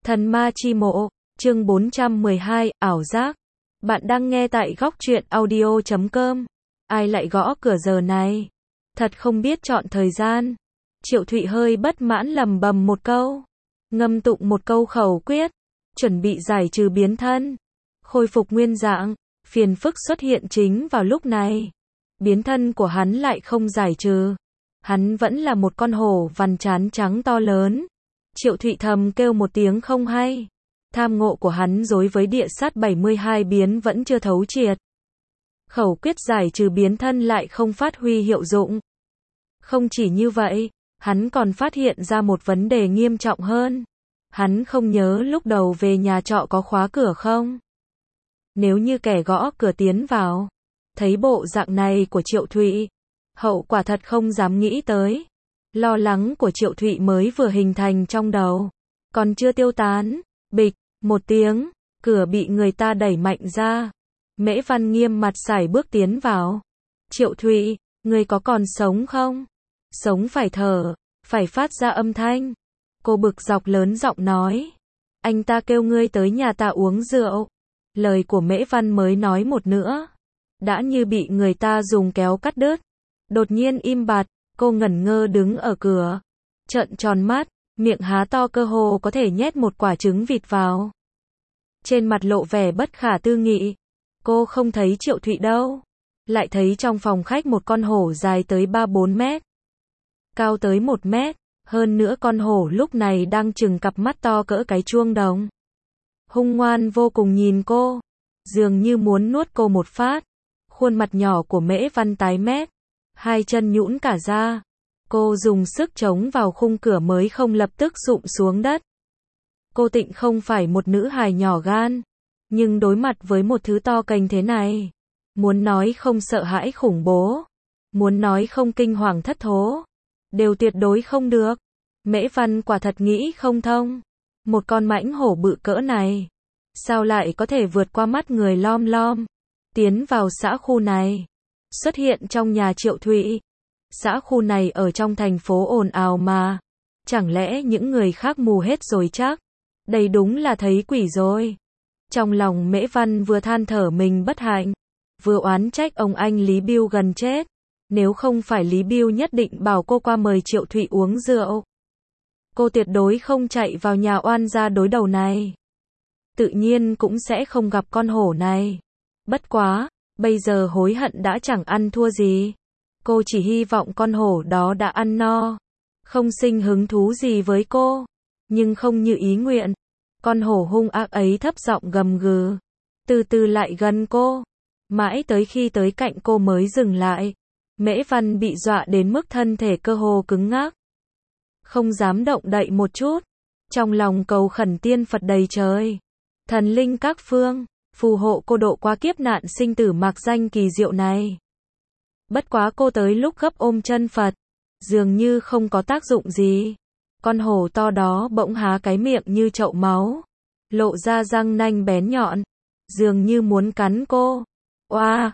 Thần ma chi mộ, chương 412, ảo giác. Bạn đang nghe tại góc truyện audio.com. Ai lại gõ cửa giờ này? Thật không biết chọn thời gian. Triệu Thụy hơi bất mãn lầm bầm một câu. Ngâm tụng một câu khẩu quyết. Chuẩn bị giải trừ biến thân. Khôi phục nguyên dạng. Phiền phức xuất hiện chính vào lúc này. Biến thân của hắn lại không giải trừ. Hắn vẫn là một con hổ vằn trán trắng to lớn. Triệu Thụy thầm kêu một tiếng không hay. Tham ngộ của hắn đối với địa sát 72 biến vẫn chưa thấu triệt. Khẩu quyết giải trừ biến thân lại không phát huy hiệu dụng. Không chỉ như vậy, hắn còn phát hiện ra một vấn đề nghiêm trọng hơn. Hắn không nhớ lúc đầu về nhà trọ có khóa cửa không? Nếu như kẻ gõ cửa tiến vào, thấy bộ dạng này của Triệu Thụy, hậu quả thật không dám nghĩ tới. Lo lắng của Triệu Thụy mới vừa hình thành trong đầu, còn chưa tiêu tán. Bịch, một tiếng, cửa bị người ta đẩy mạnh ra. Mễ Văn nghiêm mặt sải bước tiến vào. Triệu Thụy, ngươi có còn sống không? Sống phải thở, phải phát ra âm thanh. Cô bực dọc lớn giọng nói. Anh ta kêu ngươi tới nhà ta uống rượu. Lời của Mễ Văn mới nói một nữa, đã như bị người ta dùng kéo cắt đứt. Đột nhiên im bặt, cô ngẩn ngơ đứng ở cửa. Trợn tròn mắt, miệng há to cơ hồ có thể nhét một quả trứng vịt vào. Trên mặt lộ vẻ bất khả tư nghị. Cô không thấy Triệu Thụy đâu. Lại thấy trong phòng khách một con hổ dài tới 3-4 mét. Cao tới 1 mét. Hơn nữa con hổ lúc này đang trừng cặp mắt to cỡ cái chuông đồng. Hung ngoan vô cùng nhìn cô. Dường như muốn nuốt cô một phát. Khuôn mặt nhỏ của Mễ Văn tái mét. Hai chân nhũn cả ra. Cô dùng sức chống vào khung cửa mới không lập tức rụng xuống đất. Cô Tịnh không phải một nữ hài nhỏ gan. Nhưng đối mặt với một thứ to cành thế này, muốn nói không sợ hãi khủng bố, muốn nói không kinh hoàng thất thố, đều tuyệt đối không được. Mễ Văn quả thật nghĩ không thông. Một con mãnh hổ bự cỡ này, sao lại có thể vượt qua mắt người lom lom, tiến vào xã khu này, xuất hiện trong nhà Triệu Thụy. Xã khu này ở trong thành phố ồn ào mà. Chẳng lẽ những người khác mù hết rồi chắc? Đây đúng là thấy quỷ rồi. Trong lòng Mễ Văn vừa than thở mình bất hạnh, vừa oán trách ông anh Lý Bưu gần chết. Nếu không phải Lý Bưu nhất định bảo cô qua mời Triệu Thụy uống rượu, cô tuyệt đối không chạy vào nhà oan gia đối đầu này. Tự nhiên cũng sẽ không gặp con hổ này. Bất quá, bây giờ hối hận đã chẳng ăn thua gì. Cô chỉ hy vọng con hổ đó đã ăn no, không sinh hứng thú gì với cô. Nhưng không như ý nguyện. Con hổ hung ác ấy thấp giọng gầm gừ, từ từ lại gần cô. Mãi tới khi tới cạnh cô mới dừng lại. Mễ Văn bị dọa đến mức thân thể cơ hồ cứng ngắc, không dám động đậy một chút. Trong lòng cầu khẩn tiên Phật đầy trời, thần linh các phương, phù hộ cô độ qua kiếp nạn sinh tử mạc danh kỳ diệu này. Bất quá cô tới lúc gấp ôm chân Phật, dường như không có tác dụng gì. Con hổ to đó bỗng há cái miệng như chậu máu, lộ ra răng nanh bén nhọn, dường như muốn cắn cô. Oa,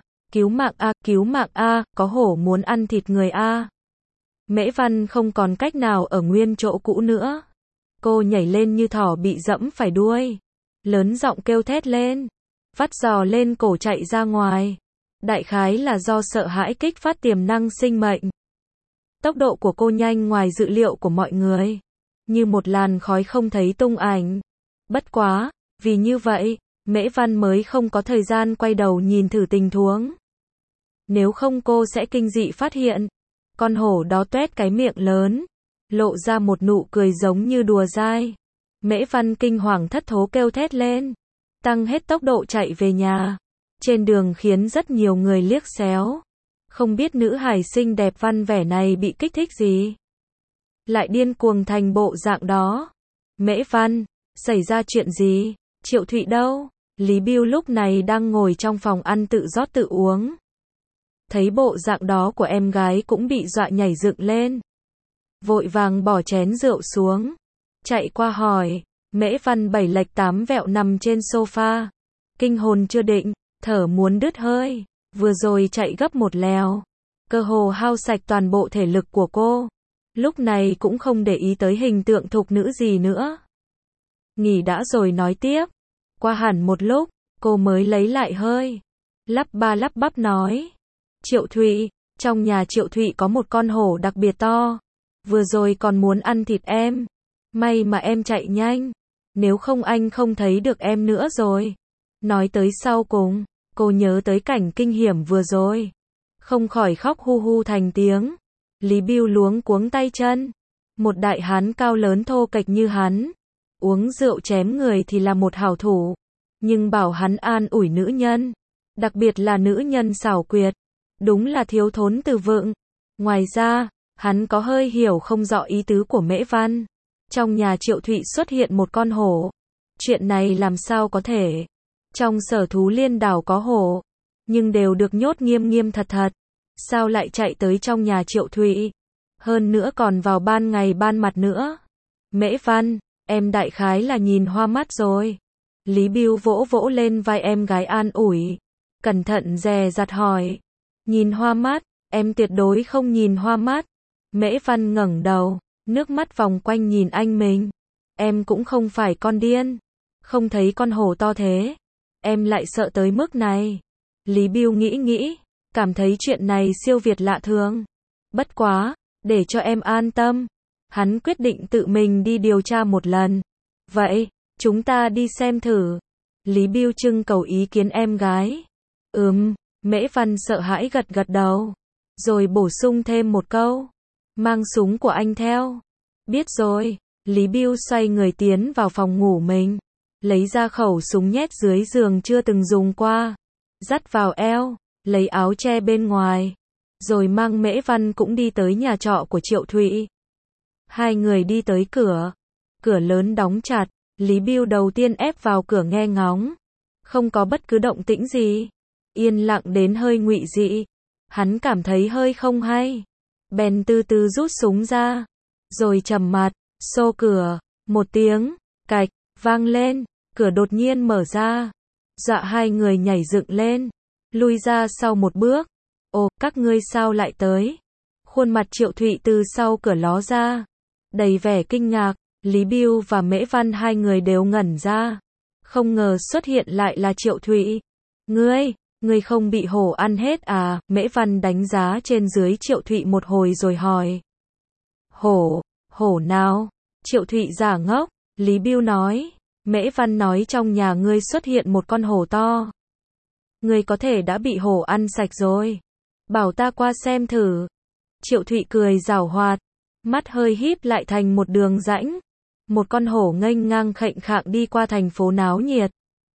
cứu mạng a, có hổ muốn ăn thịt người a. Mễ Văn không còn cách nào ở nguyên chỗ cũ nữa. Cô nhảy lên như thỏ bị dẫm phải đuôi, lớn giọng kêu thét lên, vắt giò lên cổ chạy ra ngoài. Đại khái là do sợ hãi kích phát tiềm năng sinh mệnh. Tốc độ của cô nhanh ngoài dự liệu của mọi người, như một làn khói không thấy tung ảnh. Bất quá, vì như vậy, Mễ Văn mới không có thời gian quay đầu nhìn thử tình huống. Nếu không cô sẽ kinh dị phát hiện, con hổ đó tuét cái miệng lớn, lộ ra một nụ cười giống như đùa dai. Mễ Văn kinh hoàng thất thố kêu thét lên, tăng hết tốc độ chạy về nhà. Trên đường khiến rất nhiều người liếc xéo. Không biết nữ hài xinh đẹp văn vẻ này bị kích thích gì, lại điên cuồng thành bộ dạng đó. Mễ Văn, xảy ra chuyện gì? Triệu Thụy đâu? Lý Bưu lúc này đang ngồi trong phòng ăn tự rót tự uống. Thấy bộ dạng đó của em gái cũng bị dọa nhảy dựng lên. Vội vàng bỏ chén rượu xuống, chạy qua hỏi. Mễ Văn 7 lệch 8 vẹo nằm trên sofa, kinh hồn chưa định, thở muốn đứt hơi. Vừa rồi chạy gấp một lèo, cơ hồ hao sạch toàn bộ thể lực của cô. Lúc này cũng không để ý tới hình tượng thục nữ gì nữa. Nghỉ đã rồi nói tiếp. Qua hẳn một lúc, cô mới lấy lại hơi. Lắp ba lắp bắp nói. Triệu Thụy, trong nhà Triệu Thụy có một con hổ đặc biệt to. Vừa rồi còn muốn ăn thịt em. May mà em chạy nhanh. Nếu không anh không thấy được em nữa rồi. Nói tới sau cùng, cô nhớ tới cảnh kinh hiểm vừa rồi. Không khỏi khóc hu hu thành tiếng. Lý Bưu luống cuống tay chân. Một đại hán cao lớn thô kệch như hắn. Uống rượu chém người thì là một hảo thủ. Nhưng bảo hắn an ủi nữ nhân. Đặc biệt là nữ nhân xảo quyệt. Đúng là thiếu thốn từ vựng. Ngoài ra, hắn có hơi hiểu không rõ ý tứ của Mễ Văn. Trong nhà Triệu Thụy xuất hiện một con hổ. Chuyện này làm sao có thể? Trong sở thú liên đảo có hổ. Nhưng đều được nhốt nghiêm nghiêm thật thật. Sao lại chạy tới trong nhà Triệu Thụy? Hơn nữa còn vào ban ngày ban mặt nữa. Mễ Văn, em đại khái là nhìn hoa mắt rồi. Lý Bưu vỗ vỗ lên vai em gái an ủi. Cẩn thận dè dặt hỏi. Nhìn hoa mắt, em tuyệt đối không nhìn hoa mắt. Mễ Văn ngẩng đầu, nước mắt vòng quanh nhìn anh mình. Em cũng không phải con điên. Không thấy con hổ to thế. Em lại sợ tới mức này. Lý Bưu nghĩ, cảm thấy chuyện này siêu việt lạ thường. Bất quá, để cho em an tâm. Hắn quyết định tự mình đi điều tra một lần. Vậy, chúng ta đi xem thử. Lý Bưu trưng cầu ý kiến em gái. Mễ Văn sợ hãi gật gật đầu. Rồi bổ sung thêm một câu. Mang súng của anh theo. Biết rồi. Lý Bưu xoay người tiến vào phòng ngủ mình. Lấy ra khẩu súng nhét dưới giường chưa từng dùng qua. Dắt vào eo. Lấy áo che bên ngoài. Rồi mang Mễ Văn cũng đi tới nhà trọ của Triệu Thụy. Hai người đi tới cửa. Cửa lớn đóng chặt. Lý Bưu đầu tiên ép vào cửa nghe ngóng. Không có bất cứ động tĩnh gì. Yên lặng đến hơi ngụy dị. Hắn cảm thấy hơi không hay. Bèn từ từ rút súng ra. Rồi trầm mặt, xô cửa. Một tiếng, cạch, vang lên. Cửa đột nhiên mở ra. Dọa hai người nhảy dựng lên. Lui ra sau một bước. Ồ, các ngươi sao lại tới? Khuôn mặt Triệu Thụy từ sau cửa ló ra. Đầy vẻ kinh ngạc. Lý Bưu và Mễ Văn hai người đều ngẩn ra. Không ngờ xuất hiện lại là Triệu Thụy. Ngươi không bị hổ ăn hết à? Mễ Văn đánh giá trên dưới Triệu Thụy một hồi rồi hỏi. Hổ nào? Triệu Thụy giả ngốc. Lý Bưu nói. Mễ Văn nói trong nhà ngươi xuất hiện một con hổ to. Ngươi có thể đã bị hổ ăn sạch rồi. Bảo ta qua xem thử. Triệu Thụy cười giảo hoạt. Mắt hơi híp lại thành một đường rãnh. Một con hổ nghênh ngang khệnh khạng đi qua thành phố náo nhiệt.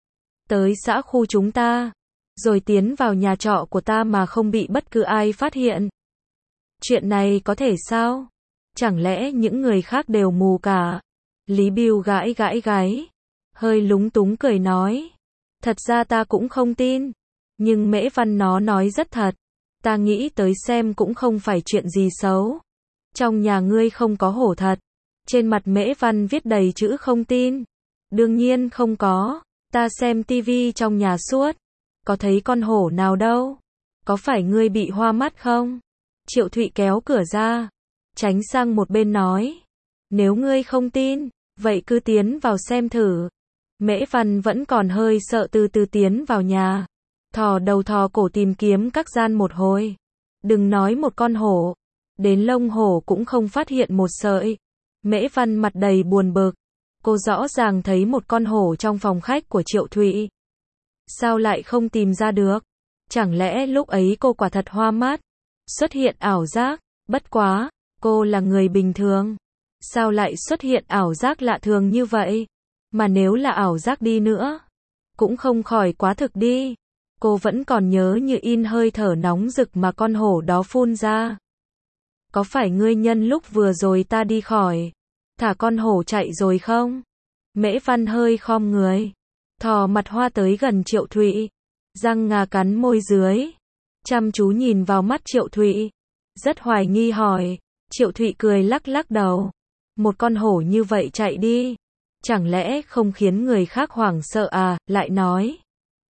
Tới xã khu chúng ta. Rồi tiến vào nhà trọ của ta mà không bị bất cứ ai phát hiện. Chuyện này có thể sao? Chẳng lẽ những người khác đều mù cả? Lý Bưu gãi gáy. Hơi lúng túng cười nói. Thật ra ta cũng không tin. Nhưng Mễ Văn nó nói rất thật. Ta nghĩ tới xem cũng không phải chuyện gì xấu. Trong nhà ngươi không có hổ thật. Trên mặt Mễ Văn viết đầy chữ không tin. Đương nhiên không có. Ta xem tivi trong nhà suốt. Có thấy con hổ nào đâu. Có phải ngươi bị hoa mắt không? Triệu Thụy kéo cửa ra. Tránh sang một bên nói. Nếu ngươi không tin, vậy cứ tiến vào xem thử. Mễ Văn vẫn còn hơi sợ từ từ tiến vào nhà. Thò đầu thò cổ tìm kiếm các gian một hồi. Đừng nói một con hổ. Đến lông hổ cũng không phát hiện một sợi. Mễ Văn mặt đầy buồn bực. Cô rõ ràng thấy một con hổ trong phòng khách của Triệu Thụy. Sao lại không tìm ra được? Chẳng lẽ lúc ấy cô quả thật hoa mắt? Xuất hiện ảo giác? Bất quá, cô là người bình thường. Sao lại xuất hiện ảo giác lạ thường như vậy? Mà nếu là ảo giác đi nữa, cũng không khỏi quá thực đi. Cô vẫn còn nhớ như in hơi thở nóng rực mà con hổ đó phun ra. Có phải ngươi nhân lúc vừa rồi ta đi khỏi, thả con hổ chạy rồi không? Mễ Văn hơi khom người, thò mặt hoa tới gần Triệu Thụy, răng ngà cắn môi dưới, chăm chú nhìn vào mắt Triệu Thụy, rất hoài nghi hỏi. Triệu Thụy cười lắc lắc đầu. Một con hổ như vậy chạy đi, chẳng lẽ không khiến người khác hoảng sợ à? Lại nói,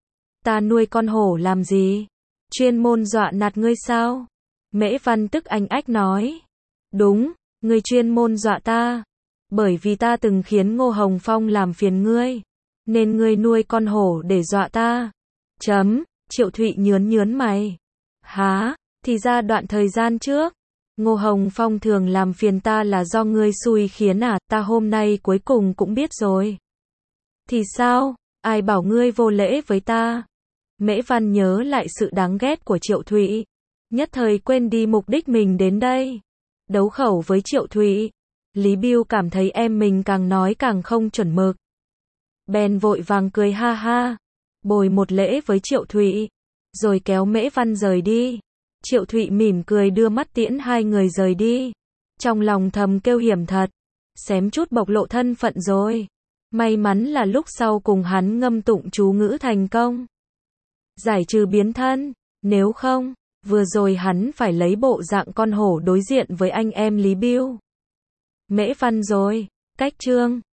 ta nuôi con hổ làm gì? Chuyên môn dọa nạt ngươi sao? Mễ Văn tức anh ách nói. Đúng, ngươi chuyên môn dọa ta. Bởi vì ta từng khiến Ngô Hồng Phong làm phiền ngươi, nên ngươi nuôi con hổ để dọa ta. Triệu Thụy nhớn mày. Hả, thì ra đoạn thời gian trước, Ngô Hồng Phong thường làm phiền ta là do ngươi xui khiến à, ta hôm nay cuối cùng cũng biết rồi. Thì sao, ai bảo ngươi vô lễ với ta? Mễ Văn nhớ lại sự đáng ghét của Triệu Thụy, nhất thời quên đi mục đích mình đến đây. Đấu khẩu với Triệu Thụy, Lý Bưu cảm thấy em mình càng nói càng không chuẩn mực. Bèn vội vàng cười ha ha, bồi một lễ với Triệu Thụy, rồi kéo Mễ Văn rời đi. Triệu Thụy mỉm cười đưa mắt tiễn hai người rời đi. Trong lòng thầm kêu hiểm thật, xém chút bộc lộ thân phận rồi. May mắn là lúc sau cùng hắn ngâm tụng chú ngữ thành công, giải trừ biến thân, nếu không, vừa rồi hắn phải lấy bộ dạng con hổ đối diện với anh em Lý Bưu. Mễ Văn rồi, cách chương